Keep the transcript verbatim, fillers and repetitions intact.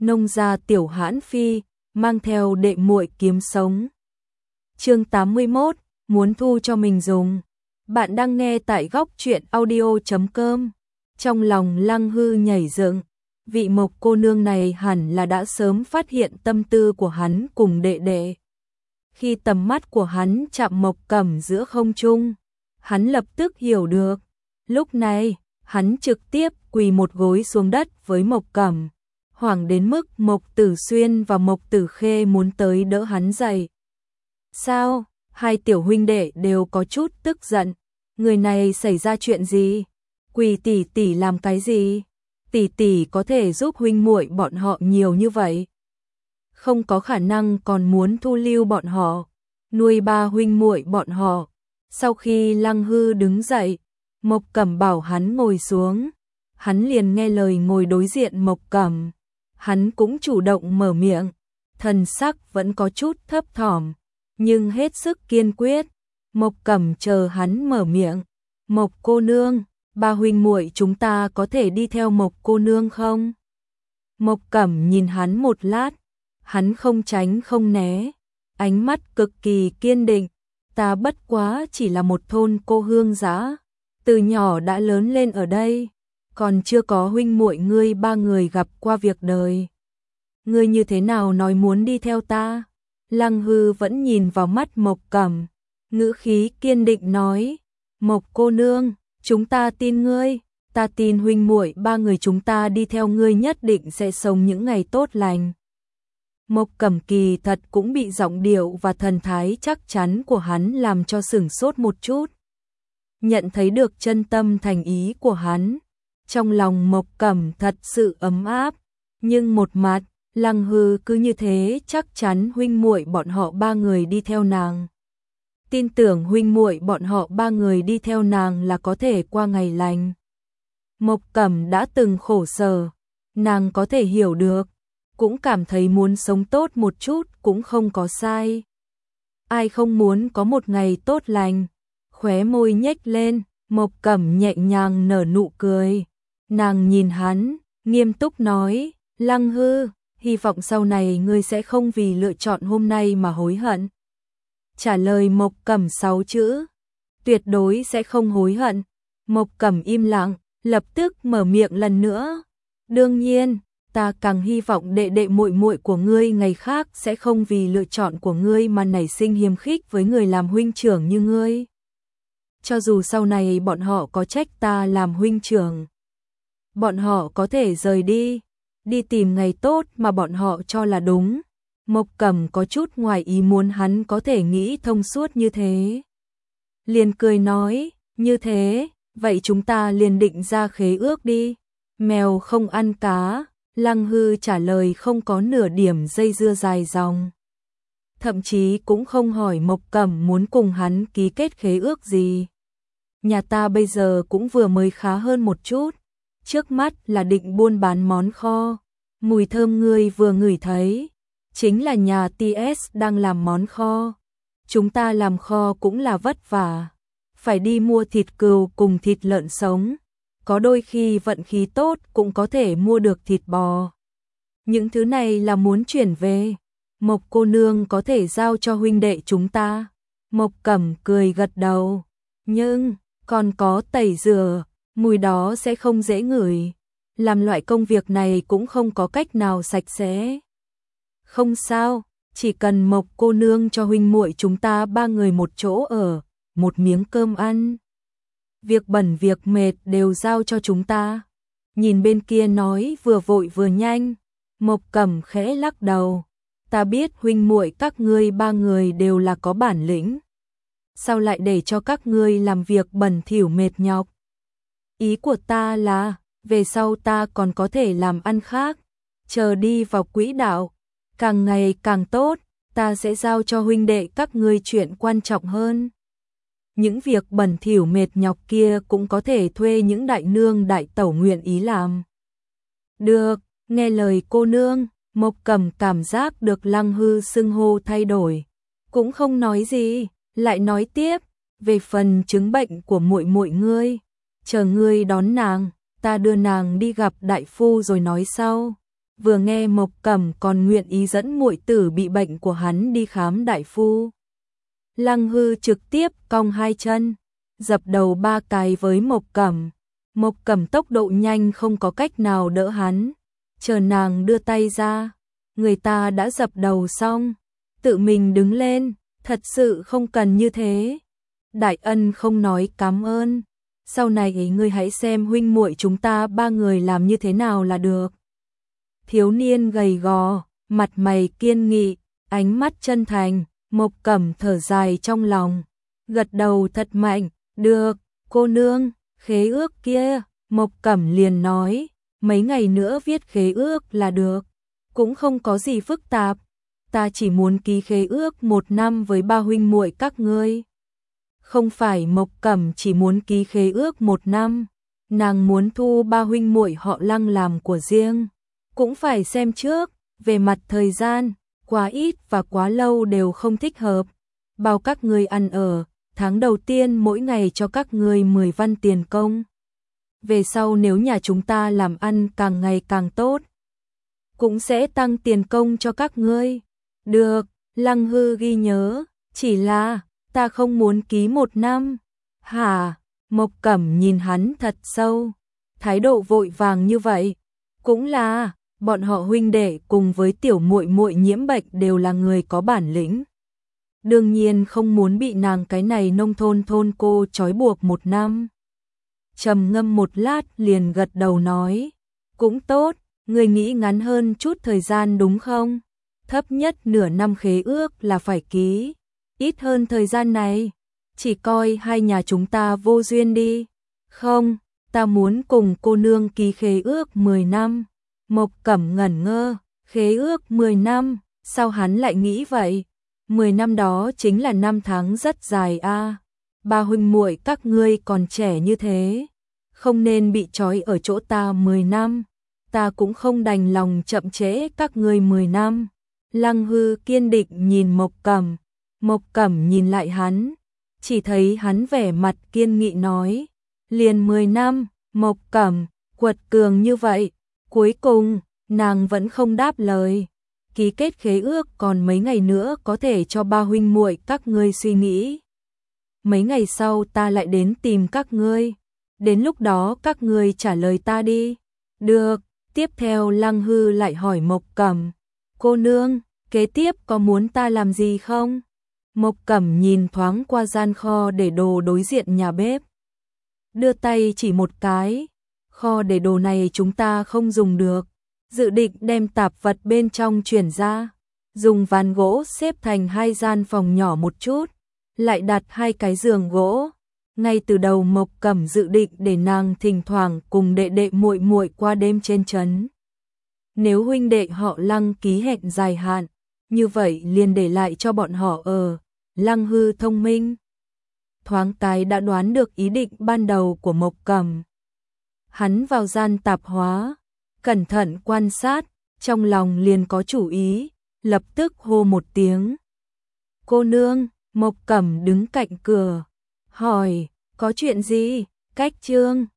nông gia tiểu hãn phi, mang theo đệ muội kiếm sống. Chương tám mươi mốt, muốn thu cho mình dùng. Bạn đang nghe tại góc truyện audio chấm com. Trong lòng Lăng Hư nhảy dựng, vị Mộc cô nương này hẳn là đã sớm phát hiện tâm tư của hắn cùng đệ đệ. Khi tầm mắt của hắn chạm Mộc Cẩm giữa không trung, hắn lập tức hiểu được. Lúc này, hắn trực tiếp quỳ một gối xuống đất với Mộc Cẩm, hoảng đến mức Mộc Tử Xuyên và Mộc Tử Khê muốn tới đỡ hắn dậy. Sao? Hai tiểu huynh đệ đều có chút tức giận. Người này xảy ra chuyện gì? Quỳ tỷ tỷ làm cái gì? Tỷ tỷ có thể giúp huynh muội bọn họ nhiều như vậy. Không có khả năng còn muốn thu lưu bọn họ, nuôi ba huynh muội bọn họ. Sau khi Lăng Hư đứng dậy, Mộc Cẩm bảo hắn ngồi xuống. Hắn liền nghe lời ngồi đối diện Mộc Cẩm. Hắn cũng chủ động mở miệng, thần sắc vẫn có chút thấp thỏm, nhưng hết sức kiên quyết. Mộc Cẩm chờ hắn mở miệng. Mộc cô nương, ba huynh muội chúng ta có thể đi theo Mộc cô nương không? Mộc Cẩm nhìn hắn một lát, hắn không tránh không né, ánh mắt cực kỳ kiên định. Ta bất quá chỉ là một thôn cô hương dã, từ nhỏ đã lớn lên ở đây, còn chưa có huynh muội ngươi ba người gặp qua việc đời. Ngươi như thế nào nói muốn đi theo ta? Lăng Hư vẫn nhìn vào mắt Mộc Cẩm, ngữ khí kiên định nói, Mộc cô nương, chúng ta tin ngươi, ta tin huynh muội ba người chúng ta đi theo ngươi nhất định sẽ sống những ngày tốt lành. Mộc Cẩm kỳ thật cũng bị giọng điệu và thần thái chắc chắn của hắn làm cho sửng sốt một chút. Nhận thấy được chân tâm thành ý của hắn, trong lòng Mộc Cẩm thật sự ấm áp, nhưng một mặt, Lăng Hư cứ như thế chắc chắn huynh muội bọn họ ba người đi theo nàng. Tin tưởng huynh muội bọn họ ba người đi theo nàng là có thể qua ngày lành. Mộc Cẩm đã từng khổ sở, nàng có thể hiểu được, cũng cảm thấy muốn sống tốt một chút cũng không có sai. Ai không muốn có một ngày tốt lành? Khóe môi nhếch lên, Mộc Cẩm nhẹ nhàng nở nụ cười. Nàng nhìn hắn, nghiêm túc nói, Lăng Hư, hy vọng sau này ngươi sẽ không vì lựa chọn hôm nay mà hối hận. Trả lời Mộc Cẩm sáu chữ, tuyệt đối sẽ không hối hận. Mộc Cẩm im lặng, lập tức mở miệng lần nữa. Đương nhiên, ta càng hy vọng đệ đệ muội muội của ngươi ngày khác sẽ không vì lựa chọn của ngươi mà nảy sinh hiềm khích với người làm huynh trưởng như ngươi. Cho dù sau này bọn họ có trách ta làm huynh trưởng, bọn họ có thể rời đi, đi tìm ngày tốt mà bọn họ cho là đúng. Mộc Cẩm có chút ngoài ý muốn hắn có thể nghĩ thông suốt như thế. Liền cười nói, như thế, vậy chúng ta liền định ra khế ước đi. Mèo không ăn cá, Lăng Hư trả lời không có nửa điểm dây dưa dài dòng. Thậm chí cũng không hỏi Mộc Cẩm muốn cùng hắn ký kết khế ước gì. Nhà ta bây giờ cũng vừa mới khá hơn một chút, trước mắt là định buôn bán món kho. Mùi thơm ngươi vừa ngửi thấy, chính là nhà tê ét đang làm món kho. Chúng ta làm kho cũng là vất vả, phải đi mua thịt cừu cùng thịt lợn sống, có đôi khi vận khí tốt cũng có thể mua được thịt bò. Những thứ này là muốn chuyển về, Mộc cô nương có thể giao cho huynh đệ chúng ta. Mộc Cẩm cười gật đầu, nhưng còn có tẩy rửa, mùi đó sẽ không dễ ngửi. Làm loại công việc này cũng không có cách nào sạch sẽ. Không sao, chỉ cần Mộc cô nương cho huynh muội chúng ta ba người một chỗ ở, một miếng cơm ăn. Việc bẩn việc mệt đều giao cho chúng ta. Nhìn bên kia nói vừa vội vừa nhanh, Mộc Cẩm khẽ lắc đầu. Ta biết huynh muội các ngươi ba người đều là có bản lĩnh. Sao lại để cho các ngươi làm việc bẩn thỉu mệt nhọc? Ý của ta là, về sau ta còn có thể làm ăn khác. Chờ đi vào quỹ đạo, càng ngày càng tốt, ta sẽ giao cho huynh đệ các ngươi chuyện quan trọng hơn. Những việc bẩn thỉu mệt nhọc kia cũng có thể thuê những đại nương đại tẩu nguyện ý làm. Được, nghe lời cô nương. Mộc Cẩm cảm giác được Lăng Hư xưng hô thay đổi, cũng không nói gì, lại nói tiếp, về phần chứng bệnh của muội muội ngươi, chờ ngươi đón nàng, ta đưa nàng đi gặp đại phu rồi nói sau. vừa nghe Mộc Cẩm còn nguyện ý dẫn muội tử bị bệnh của hắn đi khám đại phu. Lăng Hư trực tiếp cong hai chân, dập đầu ba cái với Mộc Cẩm. Mộc Cẩm tốc độ nhanh không có cách nào đỡ hắn, chờ nàng đưa tay ra, người ta đã dập đầu xong, tự mình đứng lên, thật sự không cần như thế. Đại ân không nói cảm ơn, sau này ngươi hãy xem huynh muội chúng ta ba người làm như thế nào là được. Thiếu niên gầy gò, mặt mày kiên nghị, ánh mắt chân thành, Mộc Cẩm thở dài trong lòng, gật đầu thật mạnh, được, cô nương, khế ước kia, Mộc Cẩm liền nói, mấy ngày nữa viết khế ước là được, cũng không có gì phức tạp, ta chỉ muốn ký khế ước một năm với ba huynh muội các ngươi. Không phải Mộc Cẩm chỉ muốn ký khế ước một năm, nàng muốn thu ba huynh muội họ Lăng làm của riêng, cũng phải xem trước, về mặt thời gian, quá ít và quá lâu đều không thích hợp, bao các ngươi ăn ở, tháng đầu tiên mỗi ngày cho các ngươi mười văn tiền công. Về sau nếu nhà chúng ta làm ăn càng ngày càng tốt, cũng sẽ tăng tiền công cho các ngươi. Được, Lăng Hư ghi nhớ, chỉ là, ta không muốn ký một năm. Hả? Mộc Cẩm nhìn hắn thật sâu, thái độ vội vàng như vậy, cũng là, bọn họ huynh đệ cùng với tiểu muội muội nhiễm bệnh đều là người có bản lĩnh. Đương nhiên không muốn bị nàng cái này nông thôn thôn cô trói buộc một năm. Trầm ngâm một lát liền gật đầu nói, cũng tốt, người nghĩ ngắn hơn chút thời gian đúng không? Thấp nhất nửa năm khế ước là phải ký, ít hơn thời gian này, chỉ coi hai nhà chúng ta vô duyên đi. Không, ta muốn cùng cô nương ký khế ước mười năm. Mộc Cẩm ngẩn ngơ, khế ước mười năm, sao hắn lại nghĩ vậy? mười năm đó chính là năm tháng rất dài a. À. Ba huynh muội các ngươi còn trẻ như thế, không nên bị trói ở chỗ ta mười năm, ta cũng không đành lòng chậm trễ các ngươi mười năm. Lăng Hư kiên định nhìn Mộc Cẩm, Mộc Cẩm nhìn lại hắn, chỉ thấy hắn vẻ mặt kiên nghị nói, liền mười năm. Mộc Cẩm quật cường như vậy, cuối cùng nàng vẫn không đáp lời. Ký kết khế ước còn mấy ngày nữa có thể cho ba huynh muội các ngươi suy nghĩ. Mấy ngày sau ta lại đến tìm các ngươi, đến lúc đó các ngươi trả lời ta đi. Được. Tiếp theo Lăng Hư lại hỏi Mộc Cẩm, cô nương, kế tiếp có muốn ta làm gì không? Mộc Cẩm nhìn thoáng qua gian kho để đồ đối diện nhà bếp, đưa tay chỉ một cái, kho để đồ này chúng ta không dùng được, dự định đem tạp vật bên trong chuyển ra, dùng ván gỗ xếp thành hai gian phòng nhỏ một chút, lại đặt hai cái giường gỗ. Ngay từ đầu Mộc Cẩm dự định để nàng thỉnh thoảng cùng đệ đệ muội muội qua đêm trên trấn. Nếu huynh đệ họ Lăng ký hẹn dài hạn, như vậy liền để lại cho bọn họ ở. Lăng Hư thông minh, thoáng cái đã đoán được ý định ban đầu của Mộc Cẩm. Hắn vào gian tạp hóa, cẩn thận quan sát, trong lòng liền có chủ ý, lập tức hô một tiếng. Cô nương. Mộc Cẩm đứng cạnh cửa, hỏi, có chuyện gì? Cách Trương,